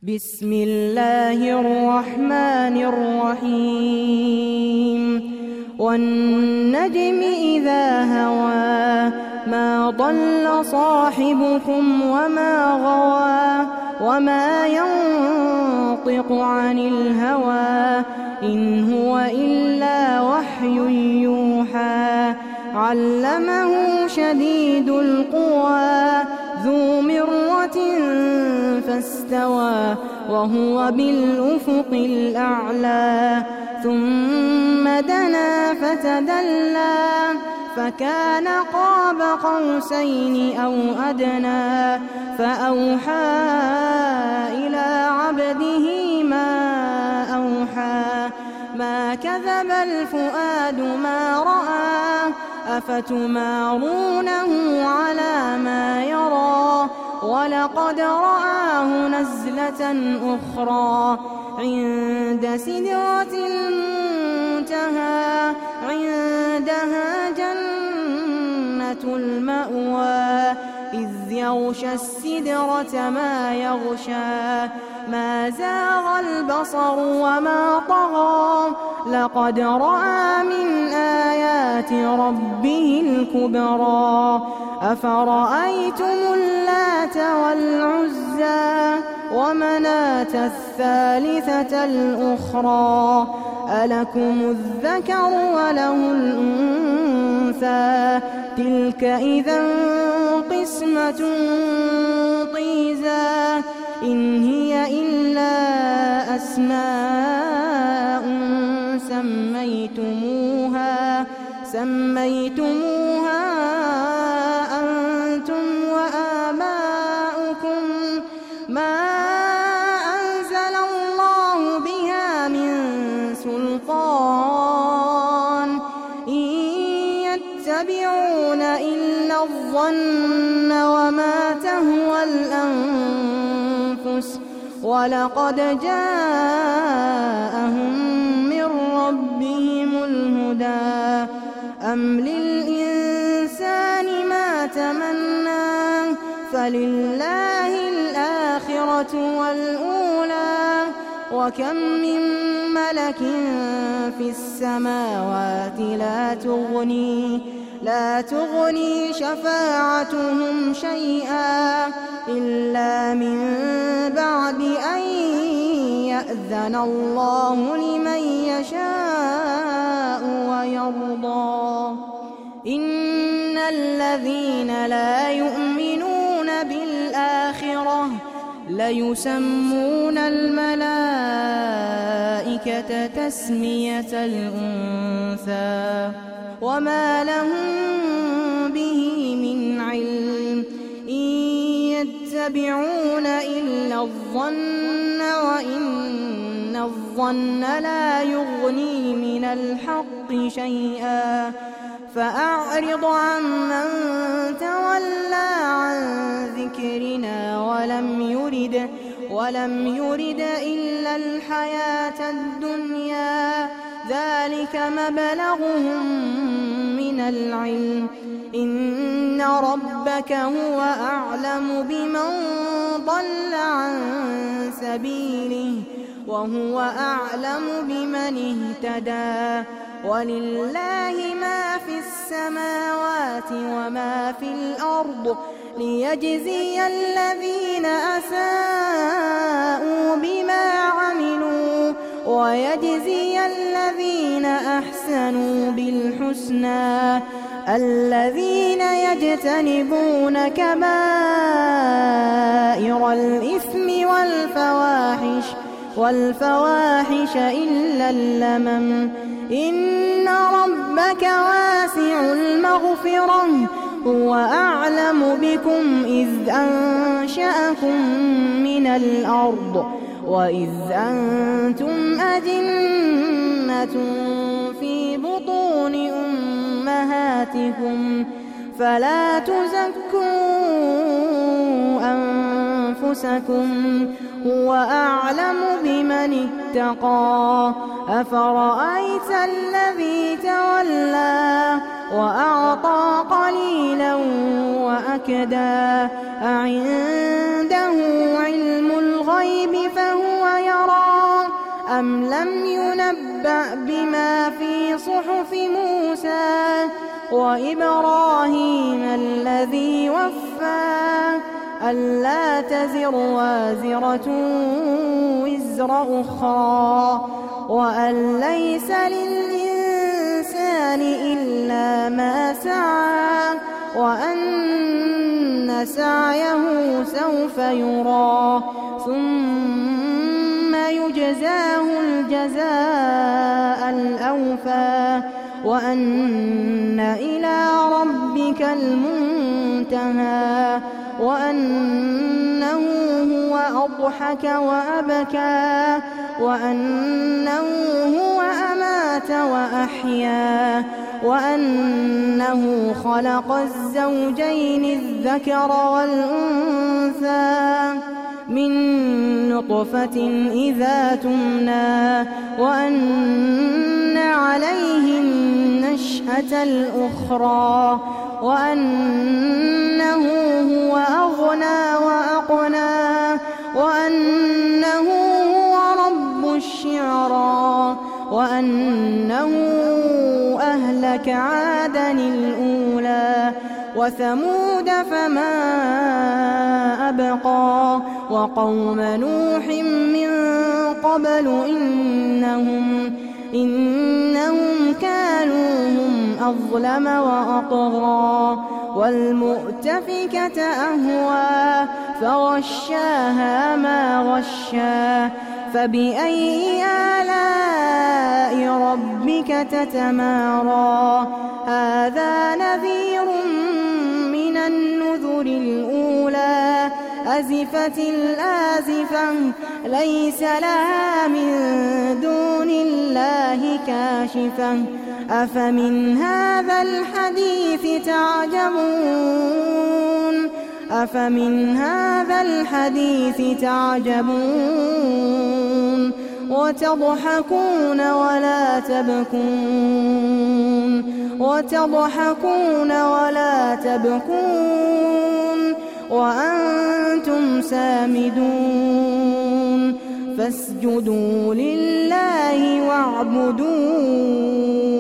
بسم الله الرحمن الرحيم والنجم إذا هوى ما ضل صاحبكم وما غوى وما ينطق عن الهوى إن هو إلا وحي يوحى علمه شديد القوى ذو مرة فاستوى وهو بالأفق الأعلى ثم دنا فتدلى فكان قاب قوسين أو أدنى فأوحى إلى عبده ما أوحى ما كذب الفؤاد ما رأى أفتمارونه على ما يرى ولقد رآه نزلة أخرى عند سدرة المنتهى عندها جنة المأوى إذ يغشى السدرة ما يغشى ما زاغ البصر وما طغى لقد رأى من آيات ربه الكبرى أفرأيتم اللات والعزى ومناة الثالثة الأخرى ألكم الذكر وله الأنثى تلك إذا قسمة ضيزى إن هي إلا أسماء سميتموها أنتم وآباؤكم ما أنزل الله بها من سلطان إن يتبعون إلا الظن وما تهوى الأنفس ولقد جاءهم من ربهم الهدى أم للإنسان ما تمنى فلله الآخرة والأولى وكم من ملك في السماوات لا تغني شفاعتهم شيئا إلا من بعد أن يأذن الله لمن يشاء ويرضى إن الذين لا يؤمنون بالآخرة ليسمون الملائكة تسمية الأنثى وما لهم به من علم إن يتبعون إلا الظن وإن الظن لا يغني من الحق شيئا فأعرض عمن تولى عن ذكرنا ولم يرد إلا الحياة الدنيا ذلك مبلغهم من العلم إن ربك هو أعلم بمن ضل عن سبيله وهو أعلم بمن اهتدى ولله ما في السماوات وما في الأرض ليجزي الذين أساءوا بما عملوا ويجزي الذين أحسنوا بالحسنى الذين يجتنبون كبائر الإثم والفواحش إلا اللمم إن ربك واسع المغفرة هو أعلم بكم إذ أنشأكم من الأرض وإذ أنتم أجنة في بطون أمهاتكم فلا تزكوا أنفسكم هو أعلم بمن اتقى أفرأيت الذي تولى وأعطى قليلا وأكدى أعنده علم الغيب أم لم ينبأ بما في صحف موسى وإبراهيم الذي وفى ألا تزر وازرة وزر أخرى وأن ليس للإنسان إلا ما سعى وأن سعيه سوف يرى ثم يجزاه الجزاء الأوفى وأن إلى ربك المنتهى وأنه هو أضحك وأبكى وأنه هو أمات وأحيا وأنه خلق الزوجين الذكر والأنثى من نطفة إذا تمنى وأن عليه النشأة الأخرى وأنه هو أغنى وأقنى وأنه هو رب الشعرى وأنه أهلك عادا الأولى وثمود فما أبقى وقوم نوح من قبل إنهم كانوا هم أظلم وأطغى والمؤتفكة أهوى فغشاها ما غشا فبأي آلاء ربك تتمارى هذا نذير من النذر الأولى أزفت الآزفة ليس لها من دون الله كاشفة أفمن هذا الحديث تعجبون وتضحكون ولا تبكون وأنتم سامدون فاسجدوا لله واعبدوا